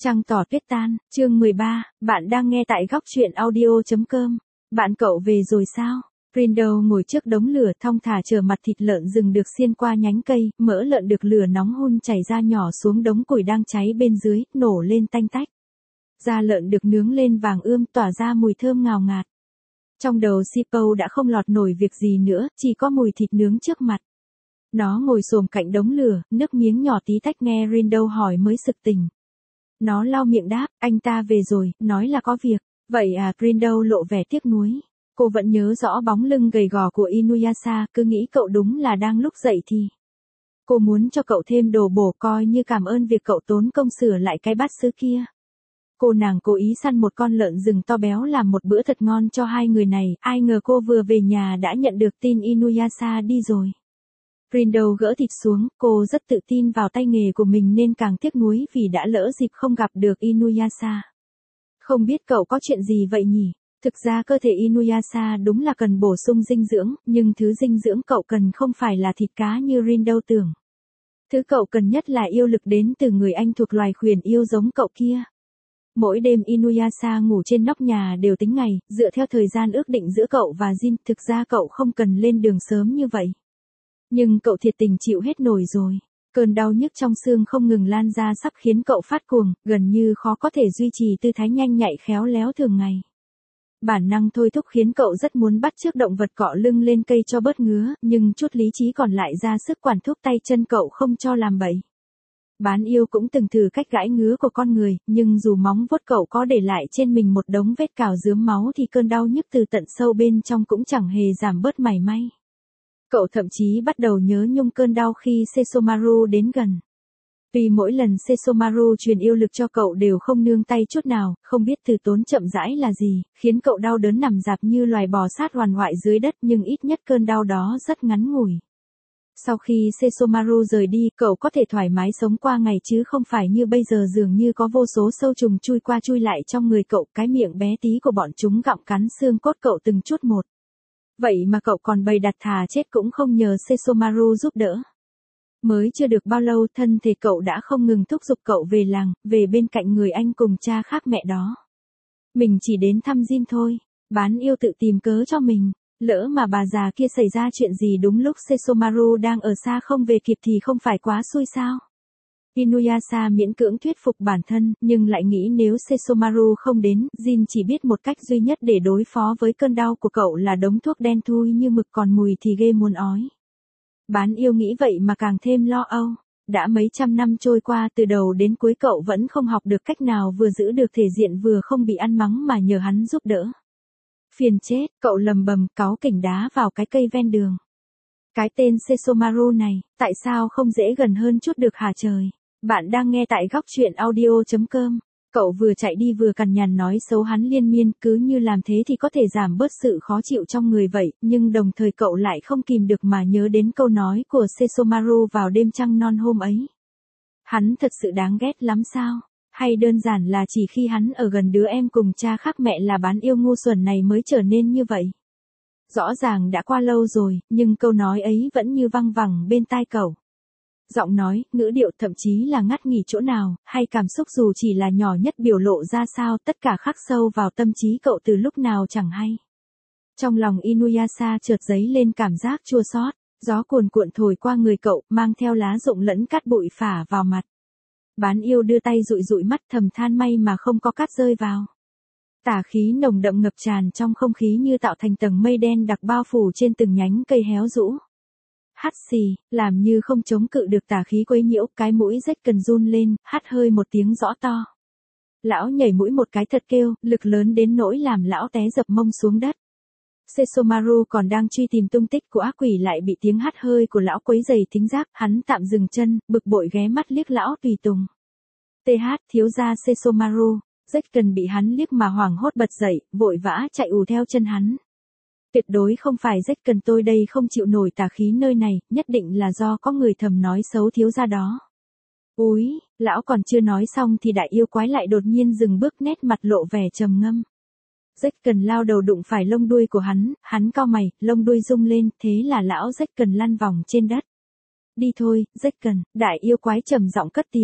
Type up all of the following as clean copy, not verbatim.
Trăng tỏ tuyết tan, chương 13, bạn đang nghe tại góc truyện audio.com. Bạn cậu về rồi sao? Grindel ngồi trước đống lửa thong thả chờ mặt thịt lợn rừng được xiên qua nhánh cây, mỡ lợn được lửa nóng hun chảy ra nhỏ xuống đống củi đang cháy bên dưới, nổ lên tanh tách. Da lợn được nướng lên vàng ươm tỏa ra mùi thơm ngào ngạt. Trong đầu Sipo đã không lọt nổi việc gì nữa, chỉ có mùi thịt nướng trước mặt. Nó ngồi xổm cạnh đống lửa, nước miếng nhỏ tí tách nghe Grindel hỏi mới sực tỉnh. Nó lau miệng đáp, anh ta về rồi, nói là có việc. Vậy à, Grindel lộ vẻ tiếc nuối. Cô vẫn nhớ rõ bóng lưng gầy gò của Inuyasha, cứ nghĩ cậu đúng là đang lúc dậy thì. Cô muốn cho cậu thêm đồ bổ coi như cảm ơn việc cậu tốn công sửa lại cái bát sứ kia. Cô nàng cố ý săn một con lợn rừng to béo làm một bữa thật ngon cho hai người này, ai ngờ cô vừa về nhà đã nhận được tin Inuyasha đi rồi. Grindel gỡ thịt xuống, cô rất tự tin vào tay nghề của mình nên càng tiếc nuối vì đã lỡ dịp không gặp được Inuyasha. Không biết cậu có chuyện gì vậy nhỉ? Thực ra cơ thể Inuyasha đúng là cần bổ sung dinh dưỡng, nhưng thứ dinh dưỡng cậu cần không phải là thịt cá như Grindel tưởng. Thứ cậu cần nhất là yêu lực đến từ người anh thuộc loài khuyển yêu giống cậu kia. Mỗi đêm Inuyasha ngủ trên nóc nhà đều tính ngày, dựa theo thời gian ước định giữa cậu và Jin, thực ra cậu không cần lên đường sớm như vậy. Nhưng cậu thiệt tình chịu hết nổi rồi. Cơn đau nhức trong xương không ngừng lan ra sắp khiến cậu phát cuồng, gần như khó có thể duy trì tư thái nhanh nhạy khéo léo thường ngày. Bản năng thôi thúc khiến cậu rất muốn bắt chước động vật cọ lưng lên cây cho bớt ngứa, nhưng chút lý trí còn lại ra sức quản thúc tay chân cậu không cho làm bậy. Bán yêu cũng từng thử cách gãi ngứa của con người, nhưng dù móng vuốt cậu có để lại trên mình một đống vết cào rướm máu thì cơn đau nhức từ tận sâu bên trong cũng chẳng hề giảm bớt mảy may. Cậu thậm chí bắt đầu nhớ nhung cơn đau khi Sesomaru đến gần. Vì mỗi lần Sesomaru truyền yêu lực cho cậu đều không nương tay chút nào, không biết từ tốn chậm rãi là gì, khiến cậu đau đớn nằm dạp như loài bò sát hoàn hoại dưới đất, nhưng ít nhất cơn đau đó rất ngắn ngủi. Sau khi Sesomaru rời đi, cậu có thể thoải mái sống qua ngày chứ không phải như bây giờ dường như có vô số sâu trùng chui qua chui lại trong người cậu, cái miệng bé tí của bọn chúng gặm cắn xương cốt cậu từng chút một. Vậy mà cậu còn bày đặt thà chết cũng không nhờ Sesomaru giúp đỡ. Mới chưa được bao lâu thân thể cậu đã không ngừng thúc giục cậu về làng, về bên cạnh người anh cùng cha khác mẹ đó. Mình chỉ đến thăm Jin thôi, bán yêu tự tìm cớ cho mình. Lỡ mà bà già kia xảy ra chuyện gì đúng lúc Sesomaru đang ở xa không về kịp thì không phải quá xui sao? Inuyasha miễn cưỡng thuyết phục bản thân, nhưng lại nghĩ nếu Sesomaru không đến, Jin chỉ biết một cách duy nhất để đối phó với cơn đau của cậu là đống thuốc đen thui như mực còn mùi thì ghê muốn ói. Bán yêu nghĩ vậy mà càng thêm lo âu. Đã mấy trăm năm trôi qua từ đầu đến cuối cậu vẫn không học được cách nào vừa giữ được thể diện vừa không bị ăn mắng mà nhờ hắn giúp đỡ. Phiền chết, cậu lầm bầm cáu kỉnh đá vào cái cây ven đường. Cái tên Sesomaru này, tại sao không dễ gần hơn chút được hả trời? Bạn đang nghe tại góc truyện audio.com. Cậu vừa chạy đi vừa cằn nhằn nói xấu hắn liên miên, cứ như làm thế thì có thể giảm bớt sự khó chịu trong người vậy, nhưng đồng thời cậu lại không kìm được mà nhớ đến câu nói của Sesomaru vào đêm trăng non hôm ấy. Hắn thật sự đáng ghét lắm sao? Hay đơn giản là chỉ khi hắn ở gần đứa em cùng cha khác mẹ là bán yêu ngu xuẩn này mới trở nên như vậy? Rõ ràng đã qua lâu rồi, nhưng câu nói ấy vẫn như văng vẳng bên tai cậu. Giọng nói, ngữ điệu thậm chí là ngắt nghỉ chỗ nào, hay cảm xúc dù chỉ là nhỏ nhất biểu lộ ra sao, tất cả khắc sâu vào tâm trí cậu từ lúc nào chẳng hay. Trong lòng Inuyasha chợt dấy lên cảm giác chua xót, gió cuồn cuộn thổi qua người cậu, mang theo lá rụng lẫn cát bụi phả vào mặt. Bán yêu đưa tay dụi dụi mắt thầm than may mà không có cát rơi vào. Tà khí nồng đậm ngập tràn trong không khí như tạo thành tầng mây đen đặc bao phủ trên từng nhánh cây héo rũ. Hắt xì, làm như không chống cự được tà khí quấy nhiễu, cái mũi rách cần run lên, hắt hơi một tiếng rõ to. Lão nhảy mũi một cái thật kêu, lực lớn đến nỗi làm lão té dập mông xuống đất. Sesomaru còn đang truy tìm tung tích của ác quỷ lại bị tiếng hắt hơi của lão quấy dày thính giác, hắn tạm dừng chân, bực bội ghé mắt liếc lão tùy tùng. TH, thiếu gia Sesomaru, rách cần bị hắn liếc mà hoảng hốt bật dậy, vội vã chạy ù theo chân hắn. Tuyệt đối không phải rách cần tôi đây không chịu nổi tà khí nơi này, nhất định là do có người thầm nói xấu thiếu gia đó. Úi, lão còn chưa nói xong thì đại yêu quái lại đột nhiên dừng bước nét mặt lộ vẻ trầm ngâm. Rách cần lao đầu đụng phải lông đuôi của hắn cau mày, lông đuôi rung lên, thế là lão rách cần lăn vòng trên đất. Đi thôi, rách cần, đại yêu quái trầm giọng cất tiếng.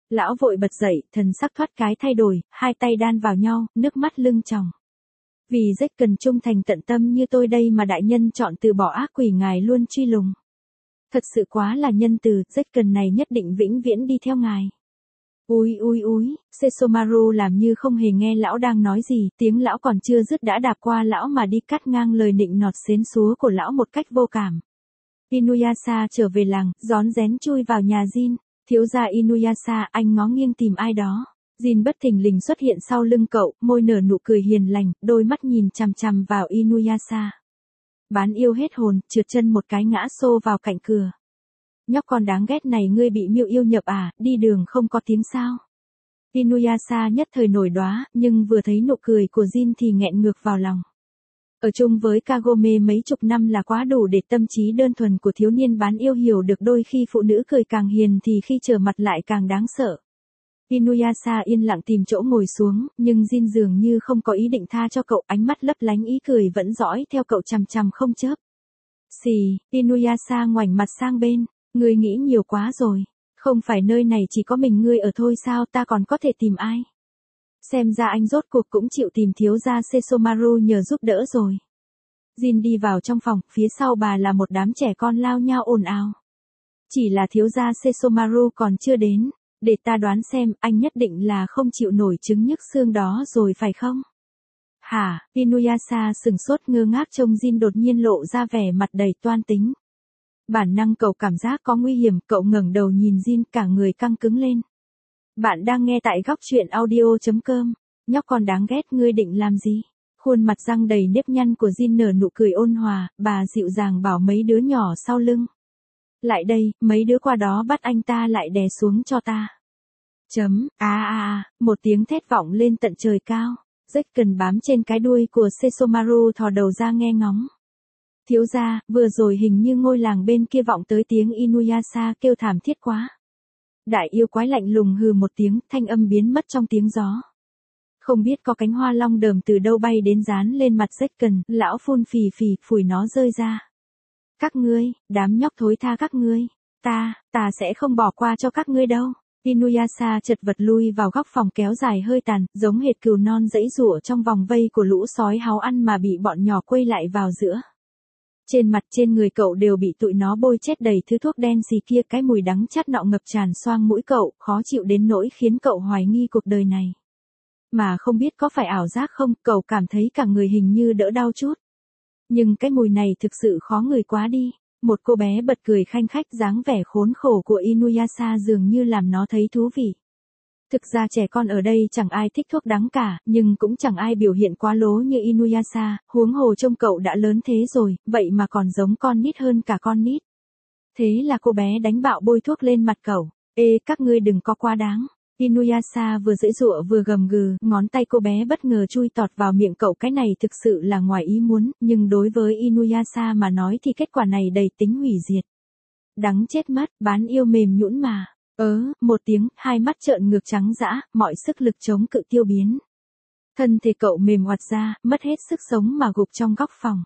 Lão vội bật dậy, thần sắc thoát cái thay đổi, hai tay đan vào nhau, nước mắt lưng tròng. Vì Jack cần trung thành tận tâm như tôi đây mà đại nhân chọn từ bỏ ác quỷ ngài luôn truy lùng. Thật sự quá là nhân từ, Jack cần này nhất định vĩnh viễn đi theo ngài. Úi úi úi, Sesomaru làm như không hề nghe lão đang nói gì, tiếng lão còn chưa dứt đã đạp qua lão mà đi cắt ngang lời nịnh nọt xến xúa của lão một cách vô cảm. Inuyasha trở về làng, rón rén chui vào nhà Jin. Thiếu gia Inuyasha, anh ngó nghiêng tìm ai đó. Jin bất thình lình xuất hiện sau lưng cậu, môi nở nụ cười hiền lành, đôi mắt nhìn chằm chằm vào Inuyasha. Bán yêu hết hồn, trượt chân một cái ngã xô vào cạnh cửa. Nhóc con đáng ghét này, ngươi bị miêu yêu nhập à, đi đường không có tiếng sao. Inuyasha nhất thời nổi đóa, nhưng vừa thấy nụ cười của Jin thì nghẹn ngược vào lòng. Ở chung với Kagome mấy chục năm là quá đủ để tâm trí đơn thuần của thiếu niên bán yêu hiểu được đôi khi phụ nữ cười càng hiền thì khi trở mặt lại càng đáng sợ. Inuyasha yên lặng tìm chỗ ngồi xuống, nhưng Jin dường như không có ý định tha cho cậu, ánh mắt lấp lánh ý cười vẫn dõi theo cậu chằm chằm không chớp. Xì, Inuyasha ngoảnh mặt sang bên, ngươi nghĩ nhiều quá rồi, không phải nơi này chỉ có mình ngươi ở thôi sao, ta còn có thể tìm ai? Xem ra anh rốt cuộc cũng chịu tìm thiếu gia Sesomaru nhờ giúp đỡ rồi. Jin đi vào trong phòng, phía sau bà là một đám trẻ con lao nhao ồn ào. Chỉ là thiếu gia Sesomaru còn chưa đến, để ta đoán xem, anh nhất định là không chịu nổi chứng nhức xương đó rồi phải không? Hả? Inuyasha sừng sốt ngơ ngác trông Jin đột nhiên lộ ra vẻ mặt đầy toan tính. Bản năng cậu cảm giác có nguy hiểm, cậu ngẩng đầu nhìn Jin, cả người căng cứng lên. Bạn đang nghe tại góc truyện audio.com. Nhóc con đáng ghét, ngươi định làm gì? Khuôn mặt răng đầy nếp nhăn của Jin nở nụ cười ôn hòa, bà dịu dàng bảo mấy đứa nhỏ sau lưng. Lại đây, mấy đứa qua đó bắt anh ta lại đè xuống cho ta. Một tiếng thét vọng lên tận trời cao. Jack cần bám trên cái đuôi của Sesomaru thò đầu ra nghe ngóng. Thiếu gia, vừa rồi hình như ngôi làng bên kia vọng tới tiếng Inuyasha kêu thảm thiết quá. Đại yêu quái lạnh lùng hừ một tiếng, thanh âm biến mất trong tiếng gió. Không biết có cánh hoa long đờm từ đâu bay đến dán lên mặt Jack cần, lão phun phì phì, phủi nó rơi ra. Các ngươi, đám nhóc thối tha các ngươi, ta sẽ không bỏ qua cho các ngươi đâu. Inuyasha chật vật lui vào góc phòng kéo dài hơi tàn, giống hệt cừu non giãy giụa trong vòng vây của lũ sói háo ăn mà bị bọn nhỏ quây lại vào giữa. Trên mặt trên người cậu đều bị tụi nó bôi chết đầy thứ thuốc đen xì kia, cái mùi đắng chát nọ ngập tràn xoang mũi cậu, khó chịu đến nỗi khiến cậu hoài nghi cuộc đời này. Mà không biết có phải ảo giác không, cậu cảm thấy cả người hình như đỡ đau chút. Nhưng cái mùi này thực sự khó ngửi quá đi. Một cô bé bật cười khanh khách, dáng vẻ khốn khổ của Inuyasha dường như làm nó thấy thú vị. Thực ra trẻ con ở đây chẳng ai thích thuốc đắng cả, nhưng cũng chẳng ai biểu hiện quá lố như Inuyasha, huống hồ trông cậu đã lớn thế rồi, vậy mà còn giống con nít hơn cả con nít. Thế là cô bé đánh bạo bôi thuốc lên mặt cậu. Ê, các ngươi đừng có quá đáng. Inuyasha vừa giãy giụa vừa gầm gừ, ngón tay cô bé bất ngờ chui tọt vào miệng cậu, cái này thực sự là ngoài ý muốn, nhưng đối với Inuyasha mà nói thì kết quả này đầy tính hủy diệt. Đắng chết mất, bán yêu mềm nhũn mà. Một tiếng, hai mắt trợn ngược trắng dã, mọi sức lực chống cự tiêu biến. Thân thể cậu mềm oặt ra, mất hết sức sống mà gục trong góc phòng.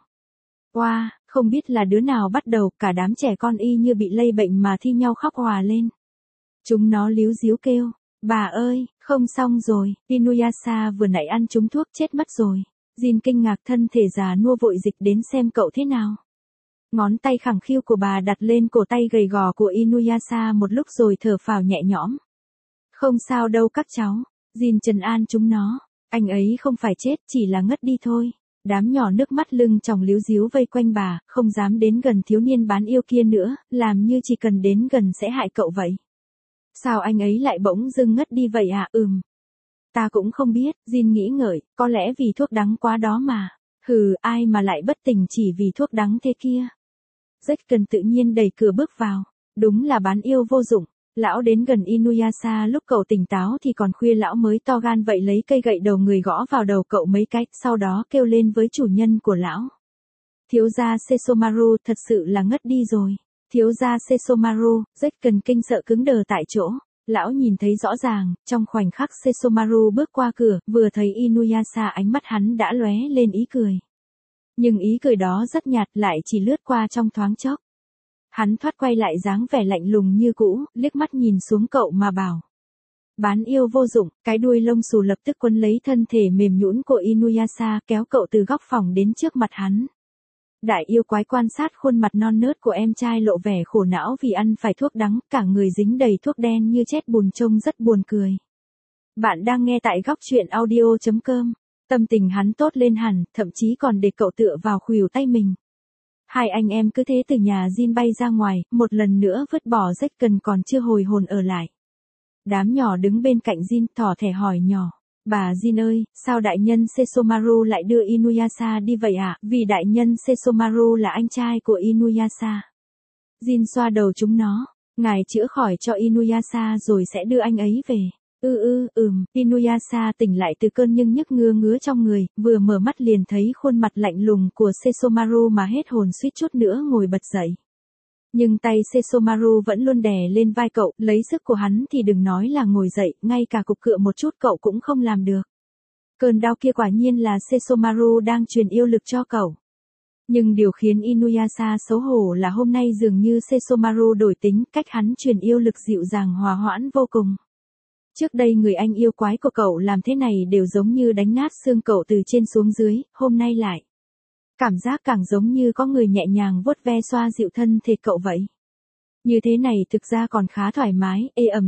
Không biết là đứa nào bắt đầu, cả đám trẻ con y như bị lây bệnh mà thi nhau khóc òa lên. Chúng nó líu díu kêu, bà ơi, không xong rồi, Inuyasha vừa nãy ăn trúng thuốc chết mất rồi. Jin kinh ngạc, thân thể già nua vội dịch đến xem cậu thế nào. Ngón tay khẳng khiu của bà đặt lên cổ tay gầy gò của Inuyasha một lúc rồi thở phào nhẹ nhõm. Không sao đâu các cháu, Jin trấn an chúng nó, anh ấy không phải chết, chỉ là ngất đi thôi. Đám nhỏ nước mắt lưng tròng líu díu vây quanh bà, không dám đến gần thiếu niên bán yêu kia nữa, làm như chỉ cần đến gần sẽ hại cậu vậy. Sao anh ấy lại bỗng dưng ngất đi vậy à? Ta cũng không biết, Jin nghĩ ngợi, có lẽ vì thuốc đắng quá đó mà. Ai mà lại bất tỉnh chỉ vì thuốc đắng thế kia. Jack cần tự nhiên đẩy cửa bước vào. Đúng là bán yêu vô dụng. Lão đến gần Inuyasha lúc cậu tỉnh táo thì còn khuya, lão mới to gan vậy lấy cây gậy đầu người gõ vào đầu cậu mấy cái, sau đó kêu lên với chủ nhân của lão. Thiếu gia Sesomaru thật sự là ngất đi rồi. Thiếu gia Sesomaru, Jack cần kinh sợ cứng đờ tại chỗ. Lão nhìn thấy rõ ràng, trong khoảnh khắc Sesomaru bước qua cửa, vừa thấy Inuyasha ánh mắt hắn đã lóe lên ý cười. Nhưng ý cười đó rất nhạt, lại chỉ lướt qua trong thoáng chốc. Hắn thoát quay lại dáng vẻ lạnh lùng như cũ, liếc mắt nhìn xuống cậu mà bảo. bán yêu vô dụng, cái đuôi lông xù lập tức quấn lấy thân thể mềm nhũn của Inuyasha, kéo cậu từ góc phòng đến trước mặt hắn. Đại yêu quái quan sát khuôn mặt non nớt của em trai lộ vẻ khổ não vì ăn phải thuốc đắng, cả người dính đầy thuốc đen như chết bùn trông rất buồn cười. Bạn đang nghe tại góc truyện audio.com. Tâm tình hắn tốt lên hẳn, thậm chí còn để cậu tựa vào khuỷu tay mình. Hai anh em cứ thế từ nhà Jin bay ra ngoài, một lần nữa vứt bỏ Jack cần còn chưa hồi hồn ở lại. Đám nhỏ đứng bên cạnh Jin thỏ thẻ hỏi nhỏ. Bà Jin ơi, sao đại nhân Sesomaru lại đưa Inuyasha đi vậy ạ? Vì đại nhân Sesomaru là anh trai của Inuyasha. Jin xoa đầu chúng nó. Ngài chữa khỏi cho Inuyasha rồi sẽ đưa anh ấy về. Inuyasha tỉnh lại từ cơn nhưng nhức ngứa trong người, vừa mở mắt liền thấy khuôn mặt lạnh lùng của Sesomaru mà hết hồn suýt chút nữa ngồi bật dậy. Nhưng tay Sesomaru vẫn luôn đè lên vai cậu, lấy sức của hắn thì đừng nói là ngồi dậy, ngay cả cục cựa một chút cậu cũng không làm được. Cơn đau kia quả nhiên là Sesomaru đang truyền yêu lực cho cậu. Nhưng điều khiến Inuyasha xấu hổ là hôm nay dường như Sesomaru đổi tính, cách hắn truyền yêu lực dịu dàng hòa hoãn vô cùng. Trước đây người anh yêu quái của cậu làm thế này đều giống như đánh nát xương cậu từ trên xuống dưới, hôm nay lại. Cảm giác càng giống như có người nhẹ nhàng vuốt ve xoa dịu thân thể cậu vậy. Như thế này thực ra còn khá thoải mái,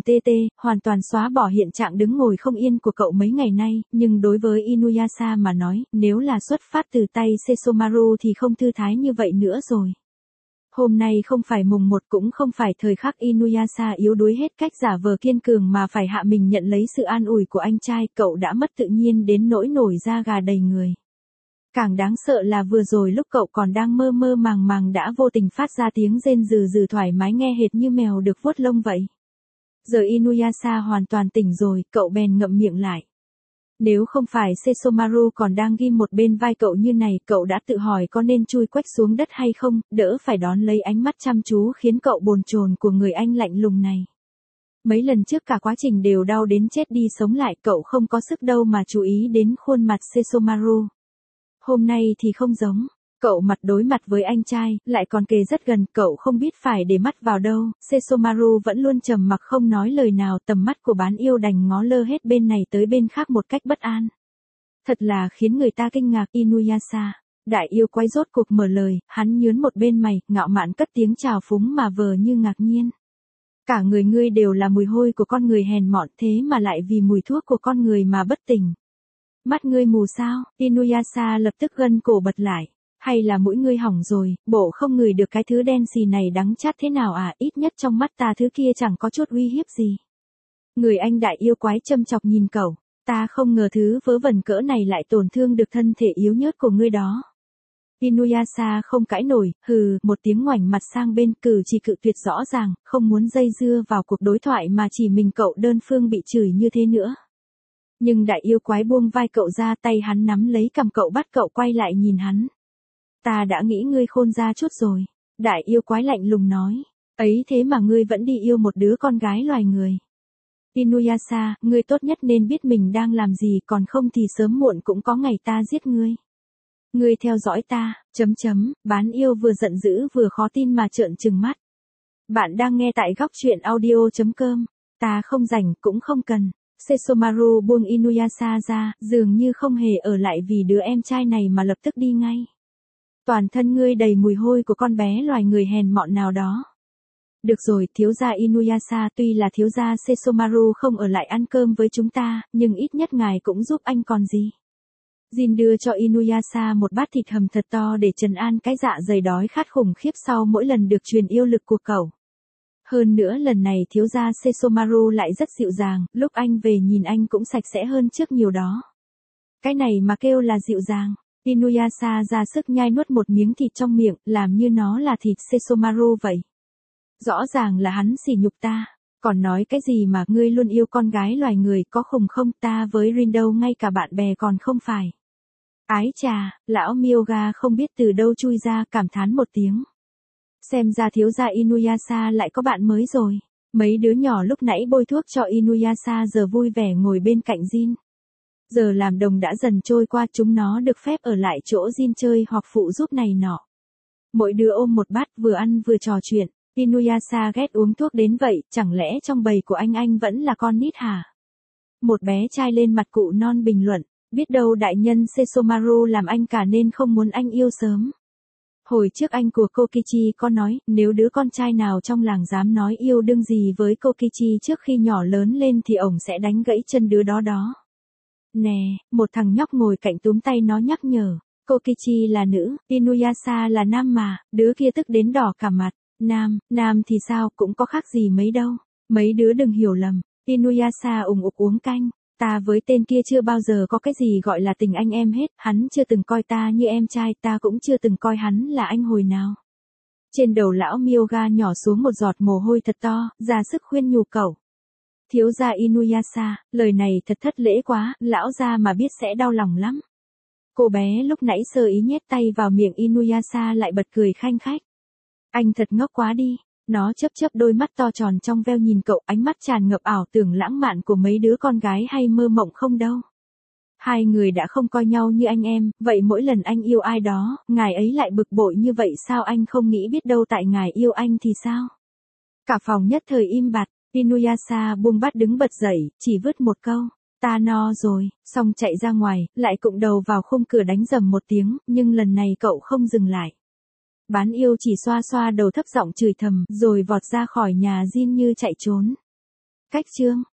hoàn toàn xóa bỏ hiện trạng đứng ngồi không yên của cậu mấy ngày nay, nhưng đối với Inuyasha mà nói, nếu là xuất phát từ tay Sesomaru thì không thư thái như vậy nữa rồi. Hôm nay không phải mùng 1 cũng không phải thời khắc Inuyasha yếu đuối hết cách giả vờ kiên cường mà phải hạ mình nhận lấy sự an ủi của anh trai, cậu đã mất tự nhiên đến nỗi nổi da gà đầy người. Càng đáng sợ là vừa rồi lúc cậu còn đang mơ mơ màng màng đã vô tình phát ra tiếng rên rừ thoải mái nghe hệt như mèo được vuốt lông vậy. Giờ Inuyasha hoàn toàn tỉnh rồi, cậu bèn ngậm miệng lại. Nếu không phải Sesomaru còn đang ghim một bên vai cậu như này, cậu đã tự hỏi có nên chui quách xuống đất hay không, đỡ phải đón lấy ánh mắt chăm chú khiến cậu bồn chồn của người anh lạnh lùng này. Mấy lần trước cả quá trình đều đau đến chết đi sống lại, cậu không có sức đâu mà chú ý đến khuôn mặt Sesomaru. Hôm nay thì không giống, cậu mặt đối mặt với anh trai, lại còn kề rất gần, cậu không biết phải để mắt vào đâu, Sesomaru vẫn luôn trầm mặc không nói lời nào, tầm mắt của bán yêu đành ngó lơ hết bên này tới bên khác một cách bất an. Thật là khiến người ta kinh ngạc. Inuyasha, đại yêu quái rốt cuộc mở lời, hắn nhướn một bên mày, ngạo mạn cất tiếng chào phúng mà vờ như ngạc nhiên. Cả người ngươi đều là mùi hôi của con người hèn mọn, thế mà lại vì mùi thuốc của con người mà bất tỉnh. Mắt ngươi mù sao? Inuyasha lập tức gân cổ bật lại. Hay là mũi ngươi hỏng rồi, bộ không ngửi được cái thứ đen xì này đắng chát thế nào à, ít nhất trong mắt ta thứ kia chẳng có chút uy hiếp gì. Người anh đại yêu quái châm chọc nhìn cậu, ta không ngờ thứ vớ vẩn cỡ này lại tổn thương được thân thể yếu nhớt của ngươi đó. Inuyasha không cãi nổi, một tiếng ngoảnh mặt sang bên, cử chỉ cự tuyệt rõ ràng, không muốn dây dưa vào cuộc đối thoại mà chỉ mình cậu đơn phương bị chửi như thế nữa. Nhưng đại yêu quái buông vai cậu ra, tay hắn nắm lấy cằm cậu bắt cậu quay lại nhìn hắn. Ta đã nghĩ ngươi khôn ra chút rồi. Đại yêu quái lạnh lùng nói. Ấy thế mà ngươi vẫn đi yêu một đứa con gái loài người. Inuyasha, ngươi tốt nhất nên biết mình đang làm gì, còn không thì sớm muộn cũng có ngày ta giết ngươi. Ngươi theo dõi ta, bán yêu vừa giận dữ vừa khó tin mà trợn trừng mắt. Bạn đang nghe tại góc truyện audio.com. Ta không rảnh cũng không cần. Sesomaru buông Inuyasha ra, dường như không hề ở lại vì đứa em trai này mà lập tức đi ngay. Toàn thân ngươi đầy mùi hôi của con bé loài người hèn mọn nào đó. Được rồi, thiếu gia Inuyasha, tuy là thiếu gia Sesomaru không ở lại ăn cơm với chúng ta, nhưng ít nhất ngài cũng giúp anh còn gì. Jin đưa cho Inuyasha một bát thịt hầm thật to để trấn an cái dạ dày đói khát khủng khiếp sau mỗi lần được truyền yêu lực của cậu. Hơn nữa lần này thiếu gia Sesomaru lại rất dịu dàng, lúc anh về nhìn anh cũng sạch sẽ hơn trước nhiều đó. Cái này mà kêu là dịu dàng. Inuyasha ra sức nhai nuốt một miếng thịt trong miệng, làm như nó là thịt Sesomaru vậy. Rõ ràng là hắn sỉ nhục ta, còn nói cái gì mà ngươi luôn yêu con gái loài người, có khùng không, ta với Rindo ngay cả bạn bè còn không phải. Ái chà, lão Myoga không biết từ đâu chui ra, cảm thán một tiếng. Xem ra thiếu gia Inuyasha lại có bạn mới rồi. Mấy đứa nhỏ lúc nãy bôi thuốc cho Inuyasha giờ vui vẻ ngồi bên cạnh Jin. Giờ làm đồng đã dần trôi qua, chúng nó được phép ở lại chỗ Jin chơi hoặc phụ giúp này nọ. Mỗi đứa ôm một bát vừa ăn vừa trò chuyện. Inuyasha ghét uống thuốc đến vậy, chẳng lẽ trong bầy của anh vẫn là con nít hả? Một bé trai lên mặt cụ non bình luận, biết đâu đại nhân Sesomaru làm anh cả nên không muốn anh yêu sớm. Hồi trước anh của Kokichi có nói, nếu đứa con trai nào trong làng dám nói yêu đương gì với Kokichi trước khi nhỏ lớn lên thì ổng sẽ đánh gãy chân đứa đó đó. Nè, một thằng nhóc ngồi cạnh túm tay nó nhắc nhở, Kokichi là nữ, Inuyasha là nam mà, đứa kia tức đến đỏ cả mặt. Nam thì sao, cũng có khác gì mấy đâu. Mấy đứa đừng hiểu lầm, Inuyasha ủng ục uống canh. Ta với tên kia chưa bao giờ có cái gì gọi là tình anh em hết, hắn chưa từng coi ta như em trai, ta cũng chưa từng coi hắn là anh hồi nào. Trên đầu lão Myoga nhỏ xuống một giọt mồ hôi thật to, ra sức khuyên nhủ cậu. Thiếu gia Inuyasha, lời này thật thất lễ quá, lão gia mà biết sẽ đau lòng lắm. Cô bé lúc nãy sơ ý nhét tay vào miệng Inuyasha lại bật cười khanh khách. Anh thật ngốc quá đi. Nó chớp chớp đôi mắt to tròn trong veo nhìn cậu, ánh mắt tràn ngập ảo tưởng lãng mạn của mấy đứa con gái hay mơ mộng không đâu. Hai người đã không coi nhau như anh em, vậy mỗi lần anh yêu ai đó, ngài ấy lại bực bội như vậy sao anh không nghĩ biết đâu tại ngài yêu anh thì sao? Cả phòng nhất thời im bặt, Inuyasha buông bát đứng bật dậy, chỉ vứt một câu, ta no rồi, xong chạy ra ngoài, lại cụng đầu vào khung cửa đánh rầm một tiếng, nhưng lần này cậu không dừng lại. Bán yêu chỉ xoa xoa đầu thấp giọng chửi thầm, rồi vọt ra khỏi nhà Jin như chạy trốn. Cách chương